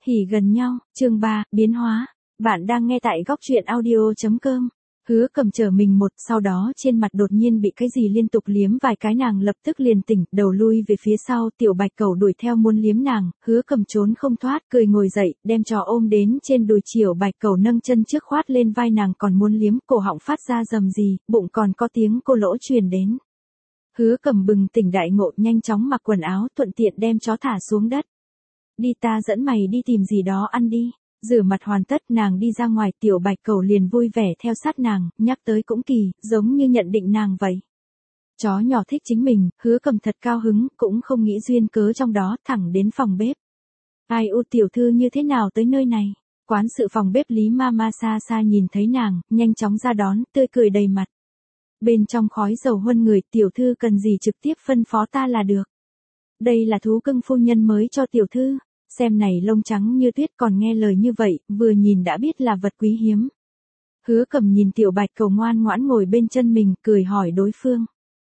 Hỉ gần nhau, chương 3, biến hóa. Bạn đang nghe tại góc truyện audio.com. Hứa Cầm chờ mình một, sau đó trên mặt đột nhiên bị cái gì liên tục liếm vài cái, nàng lập tức liền tỉnh, đầu lui về phía sau, Tiểu Bạch Cẩu đuổi theo muốn liếm nàng, Hứa Cầm trốn không thoát, cười ngồi dậy, đem trò ôm đến trên đùi. Tiểu Bạch Cẩu nâng chân trước khoát lên vai nàng, còn muốn liếm, cổ họng phát ra rầm rì, bụng còn có tiếng cô lỗ truyền đến. Hứa Cầm bừng tỉnh đại ngộ, nhanh chóng mặc quần áo, thuận tiện đem chó thả xuống đất. Đi, ta dẫn mày đi tìm gì đó ăn đi. Rửa mặt hoàn tất, nàng đi ra ngoài, Tiểu Bạch Cẩu liền vui vẻ theo sát nàng, nhắc tới cũng kỳ, giống như nhận định nàng vậy. Chó nhỏ thích chính mình, Hứa Cầm thật cao hứng, cũng không nghĩ duyên cớ trong đó, thẳng đến phòng bếp. Ai u, tiểu thư như thế nào tới nơi này? Quán sự phòng bếp Lý Mama xa xa nhìn thấy nàng, nhanh chóng ra đón, tươi cười đầy mặt. Bên trong khói dầu huân người, tiểu thư cần gì trực tiếp phân phó ta là được. Đây là thú cưng phu nhân mới cho tiểu thư. Xem này lông trắng như tuyết, còn nghe lời như vậy, vừa nhìn đã biết là vật quý hiếm. Hứa Cầm nhìn Tiểu Bạch Cẩu ngoan ngoãn ngồi bên chân mình, cười hỏi đối phương.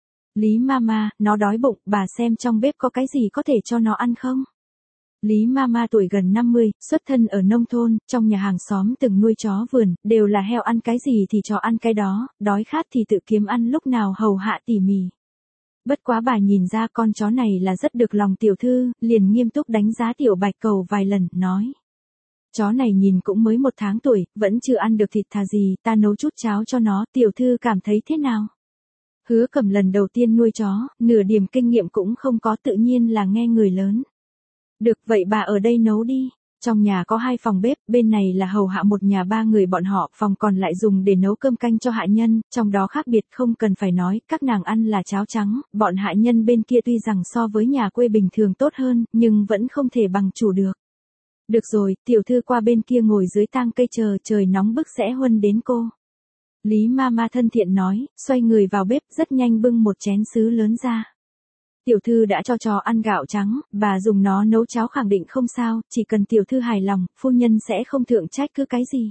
Lý Mama, nó đói bụng, bà xem trong bếp có cái gì có thể cho nó ăn không? Lý Mama tuổi gần 50, xuất thân ở nông thôn, trong nhà hàng xóm từng nuôi chó vườn, đều là heo ăn cái gì thì chó ăn cái đó, đói khát thì tự kiếm ăn, lúc nào hầu hạ tỉ mỉ. Bất quá bà nhìn ra con chó này là rất được lòng tiểu thư, liền nghiêm túc đánh giá Tiểu Bạch Cẩu vài lần, nói. Chó này nhìn cũng mới 1 tháng tuổi, vẫn chưa ăn được thịt thà gì, ta nấu chút cháo cho nó, tiểu thư cảm thấy thế nào? Hứa Cầm lần đầu tiên nuôi chó, nửa điểm kinh nghiệm cũng không có, tự nhiên là nghe người lớn. Được, vậy bà ở đây nấu đi. Trong nhà có 2 phòng bếp, bên này là hầu hạ một nhà 3 người bọn họ, phòng còn lại dùng để nấu cơm canh cho hạ nhân, trong đó khác biệt không cần phải nói, các nàng ăn là cháo trắng, bọn hạ nhân bên kia tuy rằng so với nhà quê bình thường tốt hơn, nhưng vẫn không thể bằng chủ được. Được rồi, tiểu thư qua bên kia ngồi dưới tang cây chờ, trời nóng bức sẽ huân đến cô. Lý Mama thân thiện nói, xoay người vào bếp, rất nhanh bưng một chén sứ lớn ra. Tiểu thư đã cho chó ăn gạo trắng, bà dùng nó nấu cháo khẳng định không sao, chỉ cần tiểu thư hài lòng, phu nhân sẽ không thượng trách cứ cái gì.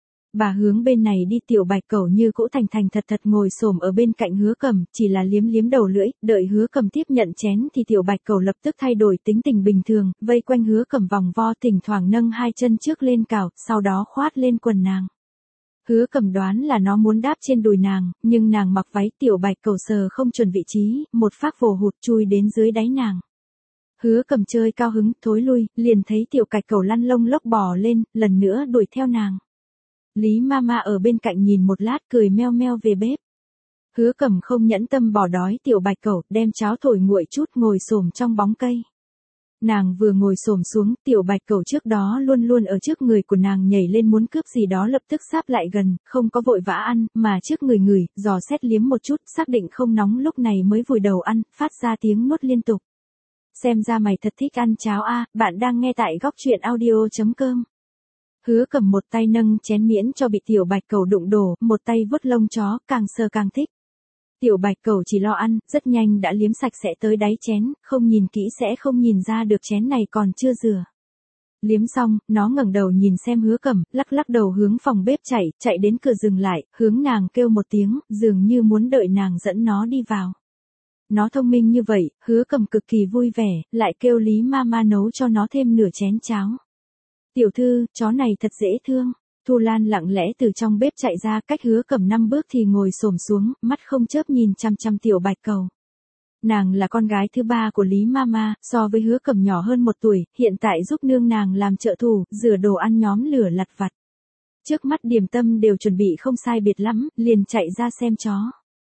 Bà hướng bên này đi, Tiểu Bạch Cẩu như cũ thành thành thật thật ngồi xổm ở bên cạnh Hứa Cầm, chỉ là liếm liếm đầu lưỡi, đợi Hứa Cầm tiếp nhận chén thì Tiểu Bạch Cẩu lập tức thay đổi tính tình bình thường, vây quanh Hứa Cầm vòng vo, thỉnh thoảng nâng 2 chân trước lên cào, sau đó khoát lên quần nàng. Hứa Cầm đoán là nó muốn đáp trên đùi nàng, nhưng nàng mặc váy, Tiểu Bạch Cẩu sờ không chuẩn vị trí, một phát vồ hụt chui đến dưới đáy nàng. Hứa Cầm chơi cao hứng, thối lui, liền thấy Tiểu Bạch Cẩu lăn lông lốc bò lên, lần nữa đuổi theo nàng. Lý Mama ở bên cạnh nhìn một lát, cười meo meo về bếp. Hứa Cầm không nhẫn tâm bỏ đói Tiểu Bạch Cẩu, đem cháo thổi nguội chút, ngồi xổm trong bóng cây. Nàng vừa ngồi xổm xuống, Tiểu Bạch Cẩu trước đó luôn luôn ở trước người của nàng nhảy lên muốn cướp gì đó, lập tức sáp lại gần, không có vội vã ăn, mà trước người ngửi, dò xét liếm một chút, xác định không nóng lúc này mới vùi đầu ăn, phát ra tiếng nuốt liên tục. Xem ra mày thật thích ăn cháo a, bạn đang nghe tại góc truyện audio.com. Hứa Cầm một tay nâng chén miễn cho bị Tiểu Bạch Cẩu đụng đổ, một tay vuốt lông chó, càng sờ càng thích. Tiểu Bạch Cẩu chỉ lo ăn, rất nhanh đã liếm sạch sẽ tới đáy chén, không nhìn kỹ sẽ không nhìn ra được chén này còn chưa rửa. Liếm xong, nó ngẩng đầu nhìn xem Hứa Cầm, lắc lắc đầu hướng phòng bếp chạy đến cửa dừng lại, hướng nàng kêu một tiếng, dường như muốn đợi nàng dẫn nó đi vào. Nó thông minh như vậy, Hứa Cầm cực kỳ vui vẻ, lại kêu Lý Mama nấu cho nó thêm nửa chén cháo. Tiểu thư, chó này thật dễ thương. Thu Lan lặng lẽ từ trong bếp chạy ra, cách Hứa Cầm 5 bước thì ngồi xổm xuống, mắt không chớp nhìn chăm chăm Tiểu Bạch Cẩu. Nàng là con gái thứ 3 của Lý Mama, so với Hứa Cầm nhỏ hơn 1 tuổi, hiện tại giúp nương nàng làm trợ thủ, rửa đồ ăn nhóm lửa lặt vặt. Trước mắt điểm tâm đều chuẩn bị không sai biệt lắm, liền chạy ra xem chó.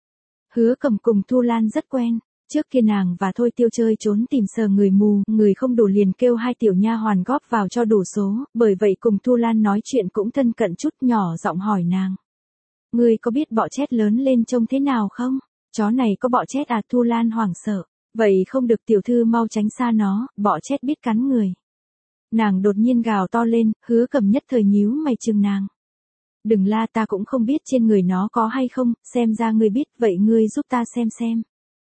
Hứa Cầm cùng Thu Lan rất quen. Trước kia nàng và Thôi Tiêu chơi trốn tìm sờ người mù, người không đủ liền kêu 2 tiểu nha hoàn góp vào cho đủ số, bởi vậy cùng Thu Lan nói chuyện cũng thân cận chút, nhỏ giọng hỏi nàng. Ngươi có biết bọ chét lớn lên trông thế nào không? Chó này có bọ chét à? Thu Lan hoảng sợ. Vậy không được, tiểu thư mau tránh xa nó, bọ chét biết cắn người. Nàng đột nhiên gào to lên, Hứa Cầm nhất thời nhíu mày chừng nàng. Đừng la, ta cũng không biết trên người nó có hay không, xem ra ngươi biết, vậy ngươi giúp ta xem.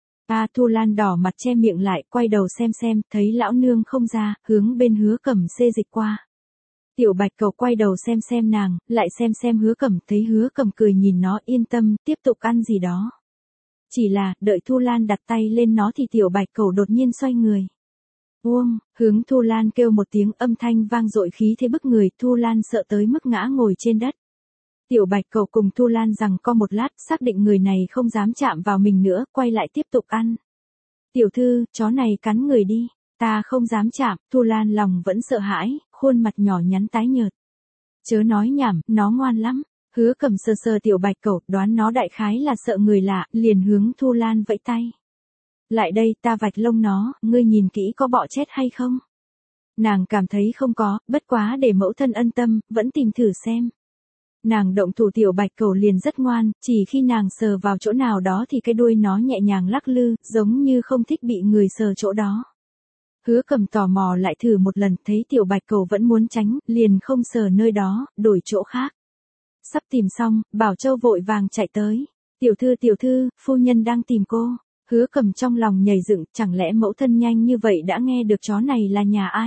Thu Lan đỏ mặt che miệng lại, quay đầu xem, thấy lão nương không ra, hướng bên Hứa Cầm xê dịch qua. Tiểu Bạch Cẩu quay đầu xem nàng, lại xem Hứa Cầm, thấy Hứa Cầm cười nhìn nó, yên tâm, tiếp tục ăn gì đó. Chỉ là, đợi Thu Lan đặt tay lên nó thì Tiểu Bạch Cẩu đột nhiên xoay người. Uông, hướng Thu Lan kêu một tiếng, âm thanh vang dội khí thế bức người, Thu Lan sợ tới mức ngã ngồi trên đất. Tiểu Bạch Cầu cùng Thu Lan rằng co một lát, xác định người này không dám chạm vào mình nữa, quay lại tiếp tục ăn. Tiểu thư, chó này cắn người đi, ta không dám chạm, Thu Lan lòng vẫn sợ hãi, khuôn mặt nhỏ nhắn tái nhợt. Chớ nói nhảm, nó ngoan lắm. Hứa Cầm sờ sờ Tiểu Bạch Cầu, đoán nó đại khái là sợ người lạ, liền hướng Thu Lan vẫy tay. Lại đây, ta vạch lông nó, ngươi nhìn kỹ có bọ chết hay không? Nàng cảm thấy không có, bất quá để mẫu thân ân tâm, vẫn tìm thử xem. Nàng động thủ Tiểu Bạch Cầu liền rất ngoan, chỉ khi nàng sờ vào chỗ nào đó thì cái đuôi nó nhẹ nhàng lắc lư, giống như không thích bị người sờ chỗ đó. Hứa Cầm tò mò lại thử một lần, thấy Tiểu Bạch Cầu vẫn muốn tránh, liền không sờ nơi đó, đổi chỗ khác. Sắp tìm xong, Bảo Châu vội vàng chạy tới. Tiểu thư, phu nhân đang tìm cô. Hứa Cầm trong lòng nhảy dựng, chẳng lẽ mẫu thân nhanh như vậy đã nghe được chó này là nhà ai?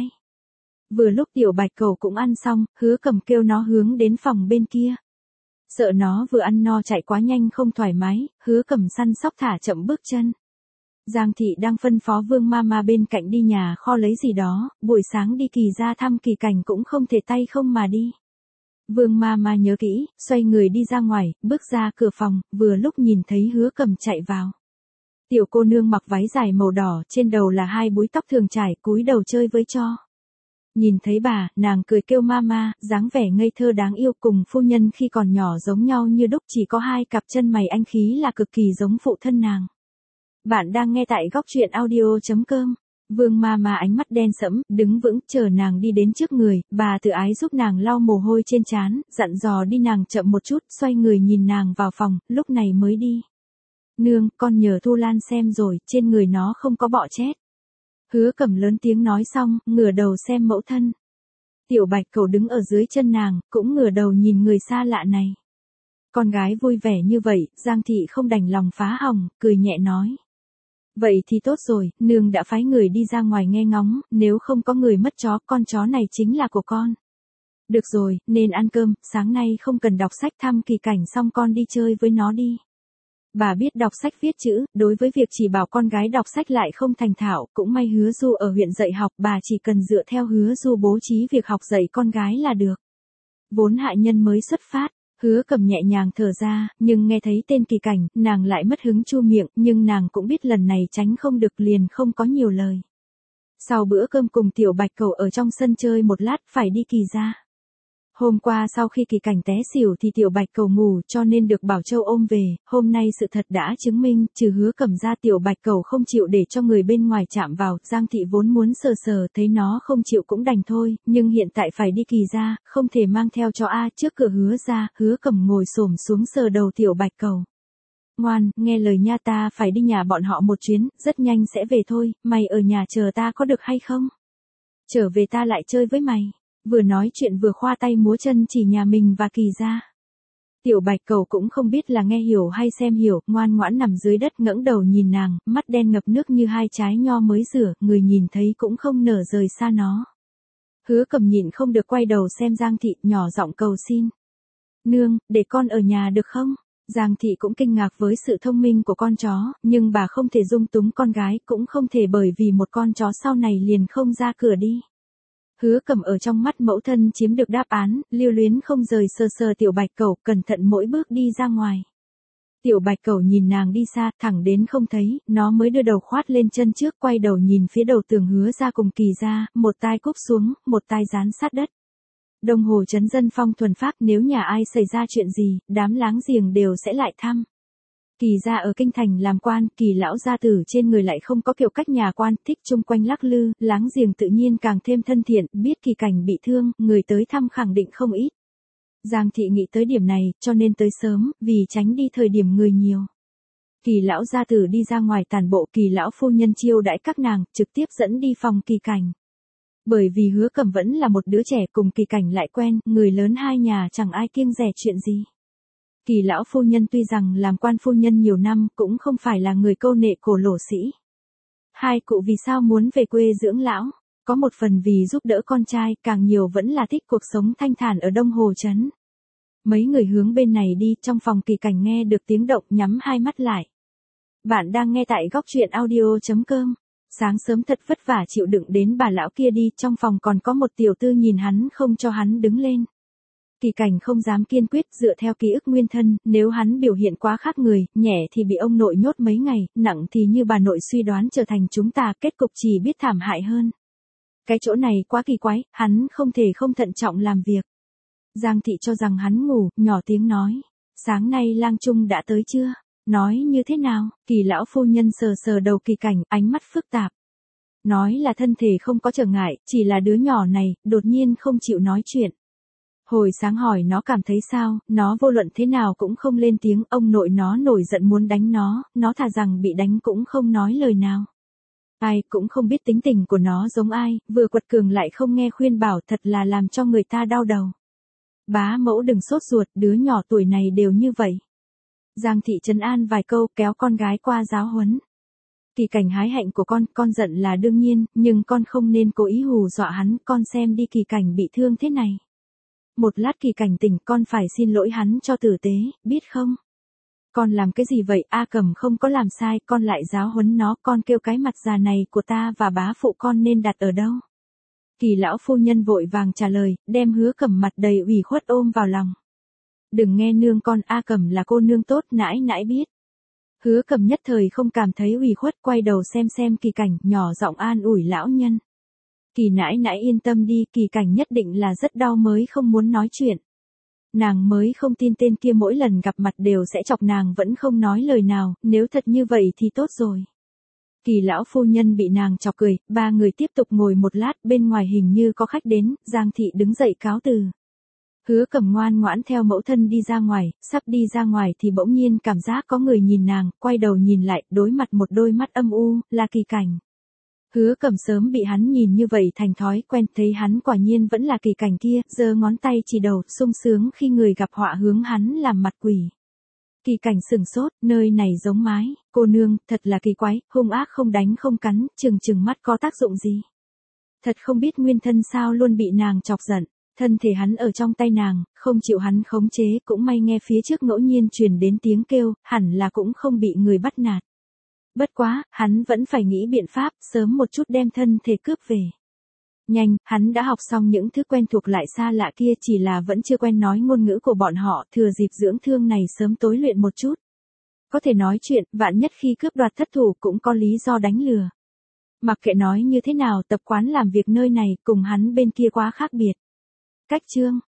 Vừa lúc Tiểu Bạch Cầu cũng ăn xong, Hứa Cầm kêu nó hướng đến phòng bên kia. Sợ nó vừa ăn no chạy quá nhanh không thoải mái, Hứa Cầm săn sóc thả chậm bước chân. Giang thị đang phân phó Vương Mama bên cạnh đi nhà kho lấy gì đó, buổi sáng đi Kỳ ra thăm Kỳ Cảnh cũng không thể tay không mà đi. Vương Mama nhớ kỹ, xoay người đi ra ngoài, bước ra cửa phòng, vừa lúc nhìn thấy Hứa Cầm chạy vào. Tiểu cô nương mặc váy dài màu đỏ, trên đầu là 2 búi tóc thường trải, cúi đầu chơi với tro. Nhìn thấy bà, nàng cười kêu mama, dáng vẻ ngây thơ đáng yêu, cùng phu nhân khi còn nhỏ giống nhau như đúc, chỉ có 2 cặp chân mày anh khí là cực kỳ giống phụ thân nàng. Bạn đang nghe tại góc truyện audio.com. Vương Mama ánh mắt đen sẫm, đứng vững, chờ nàng đi đến trước người, bà tự ái giúp nàng lau mồ hôi trên trán, dặn dò đi nàng chậm một chút, xoay người nhìn nàng vào phòng, lúc này mới đi. Nương, con nhờ Thu Lan xem rồi, trên người nó không có bọ chết. Hứa Cầm lớn tiếng nói xong, ngửa đầu xem mẫu thân. Tiểu Bạch Cầu đứng ở dưới chân nàng, cũng ngửa đầu nhìn người xa lạ này. Con gái vui vẻ như vậy, Giang thị không đành lòng phá hỏng, cười nhẹ nói. Vậy thì tốt rồi, nương đã phái người đi ra ngoài nghe ngóng, nếu không có người mất chó, con chó này chính là của con. Được rồi, nên ăn cơm, sáng nay không cần đọc sách, thăm Kỳ Cảnh xong con đi chơi với nó đi. Bà biết đọc sách viết chữ, đối với việc chỉ bảo con gái đọc sách lại không thành thạo, cũng may Hứa Du ở huyện dạy học, bà chỉ cần dựa theo Hứa Du bố trí việc học dạy con gái là được. Vốn hạ nhân mới xuất phát, Hứa Cầm nhẹ nhàng thở ra, nhưng nghe thấy tên Kỳ Cảnh, nàng lại mất hứng chu miệng, nhưng nàng cũng biết lần này tránh không được liền không có nhiều lời. Sau bữa cơm cùng Tiểu Bạch Cầu ở trong sân chơi một lát, phải đi Kỳ ra. Hôm qua sau khi Kỳ Cảnh té xỉu thì Tiểu Bạch Cầu ngủ, cho nên được Bảo Châu ôm về, hôm nay sự thật đã chứng minh, trừ Hứa Cầm ra Tiểu Bạch Cầu không chịu để cho người bên ngoài chạm vào, Giang thị vốn muốn sờ sờ, thấy nó không chịu cũng đành thôi, nhưng hiện tại phải đi Kỳ ra, không thể mang theo cho trước cửa Hứa ra, Hứa Cầm ngồi xổm xuống sờ đầu Tiểu Bạch Cầu. Ngoan, nghe lời nha, ta phải đi nhà bọn họ một chuyến, rất nhanh sẽ về thôi, mày ở nhà chờ ta có được hay không? Trở về ta lại chơi với mày. Vừa nói chuyện vừa khoa tay múa chân chỉ nhà mình và Kỳ ra. Tiểu Bạch Cầu cũng không biết là nghe hiểu hay xem hiểu, ngoan ngoãn nằm dưới đất ngẩng đầu nhìn nàng, mắt đen ngập nước như 2 trái nho mới rửa, người nhìn thấy cũng không nở rời xa nó. Hứa Cầm nhịn không được quay đầu xem Giang thị, nhỏ giọng cầu xin. Nương, để con ở nhà được không? Giang thị cũng kinh ngạc với sự thông minh của con chó, nhưng bà không thể dung túng con gái, cũng không thể bởi vì một con chó sau này liền không ra cửa đi. Hứa Cầm ở trong mắt mẫu thân chiếm được đáp án, lưu luyến không rời sờ sờ Tiểu Bạch Cầu, cẩn thận mỗi bước đi ra ngoài. Tiểu Bạch Cầu nhìn nàng đi xa, thẳng đến không thấy, nó mới đưa đầu khoát lên chân trước, quay đầu nhìn phía đầu tường Hứa ra cùng Kỳ ra, một tai cúp xuống, một tai dán sát đất. Đông Hồ trấn dân phong thuần phác, nếu nhà ai xảy ra chuyện gì, đám láng giềng đều sẽ lại thăm. Kỳ ra ở kinh thành làm quan, Kỳ lão gia tử trên người lại không có kiểu cách nhà quan, thích chung quanh lắc lư, láng giềng tự nhiên càng thêm thân thiện, biết Kỳ Cảnh bị thương, người tới thăm khẳng định không ít. Giang thị nghĩ tới điểm này, cho nên tới sớm, vì tránh đi thời điểm người nhiều. Kỳ lão gia tử đi ra ngoài tản bộ, Kỳ lão phu nhân chiêu đãi các nàng, trực tiếp dẫn đi phòng Kỳ Cảnh. Bởi vì Hứa Cầm vẫn là một đứa trẻ cùng Kỳ Cảnh lại quen, người lớn hai nhà chẳng ai kiêng dè chuyện gì. Kỳ lão phu nhân tuy rằng làm quan phu nhân nhiều năm, cũng không phải là người câu nệ cổ lỗ sĩ. Hai cụ vì sao muốn về quê dưỡng lão? Có một phần vì giúp đỡ con trai, càng nhiều vẫn là thích cuộc sống thanh thản ở Đông Hồ trấn. Mấy người hướng bên này đi, trong phòng Kỳ Cảnh nghe được tiếng động, nhắm hai mắt lại. Bạn đang nghe tại góc truyện audio.com. sáng sớm thật vất vả chịu đựng đến bà lão kia đi, trong phòng còn có một tiểu tư nhìn hắn không cho hắn đứng lên. Kỳ Cảnh không dám kiên quyết, dựa theo ký ức nguyên thân, nếu hắn biểu hiện quá khác người, nhẹ thì bị ông nội nhốt mấy ngày, nặng thì như bà nội suy đoán trở thành chúng ta, kết cục chỉ biết thảm hại hơn. Cái chỗ này quá kỳ quái, hắn không thể không thận trọng làm việc. Giang thị cho rằng hắn ngủ, nhỏ tiếng nói. Sáng nay lang trung đã tới chưa? Nói như thế nào? Kỳ lão phu nhân sờ sờ đầu Kỳ Cảnh, ánh mắt phức tạp. Nói là thân thể không có trở ngại, chỉ là đứa nhỏ này, đột nhiên không chịu nói chuyện. Hồi sáng hỏi nó cảm thấy sao, nó vô luận thế nào cũng không lên tiếng, ông nội nó nổi giận muốn đánh nó thà rằng bị đánh cũng không nói lời nào. Ai cũng không biết tính tình của nó giống ai, vừa quật cường lại không nghe khuyên bảo, thật là làm cho người ta đau đầu. Bá mẫu đừng sốt ruột, đứa nhỏ tuổi này đều như vậy. Giang thị trấn an vài câu, kéo con gái qua giáo huấn. Kỳ Cảnh hái hạnh của con giận là đương nhiên, nhưng con không nên cố ý hù dọa hắn, con xem đi Kỳ Cảnh bị thương thế này. Một lát Kỳ Cảnh tỉnh, con phải xin lỗi hắn cho tử tế, biết không? Con làm cái gì vậy? A Cẩm không có làm sai, con lại giáo huấn nó, con kêu cái mặt già này của ta và bá phụ con nên đặt ở đâu? Kỳ lão phu nhân vội vàng trả lời, đem Hứa Cẩm mặt đầy ủy khuất ôm vào lòng. Đừng nghe nương con, A Cẩm là cô nương tốt, nãi nãi biết. Hứa Cẩm nhất thời không cảm thấy ủy khuất, quay đầu xem Kỳ Cảnh, nhỏ giọng an ủi lão nhân. Kỳ nãi nãi yên tâm đi, Kỳ Cảnh nhất định là rất đau mới không muốn nói chuyện. Nàng mới không tin tên kia mỗi lần gặp mặt đều sẽ chọc nàng vẫn không nói lời nào, nếu thật như vậy thì tốt rồi. Kỳ lão phu nhân bị nàng chọc cười, ba người tiếp tục ngồi một lát, bên ngoài hình như có khách đến, Giang thị đứng dậy cáo từ. Hứa Cẩm ngoan ngoãn theo mẫu thân đi ra ngoài, sắp đi ra ngoài thì bỗng nhiên cảm giác có người nhìn nàng, quay đầu nhìn lại, đối mặt một đôi mắt âm u, là Kỳ Cảnh. Hứa Cẩm sớm bị hắn nhìn như vậy thành thói quen, thấy hắn quả nhiên vẫn là Kỳ Cảnh kia, giơ ngón tay chỉ đầu, sung sướng khi người gặp họa hướng hắn làm mặt quỷ. Kỳ Cảnh sừng sốt, nơi này giống mái, cô nương, thật là kỳ quái, hung ác không đánh không cắn, chừng mắt có tác dụng gì. Thật không biết nguyên thân sao luôn bị nàng chọc giận, thân thể hắn ở trong tay nàng, không chịu hắn khống chế, cũng may nghe phía trước ngẫu nhiên truyền đến tiếng kêu, hẳn là cũng không bị người bắt nạt. Bất quá, hắn vẫn phải nghĩ biện pháp, sớm một chút đem thân thể cướp về. Nhanh, hắn đã học xong những thứ quen thuộc lại xa lạ kia, chỉ là vẫn chưa quen nói ngôn ngữ của bọn họ, thừa dịp dưỡng thương này sớm tối luyện một chút. Có thể nói chuyện, vạn nhất khi cướp đoạt thất thủ cũng có lý do đánh lừa. Mặc kệ nói như thế nào, tập quán làm việc nơi này cùng hắn bên kia quá khác biệt. Cách chương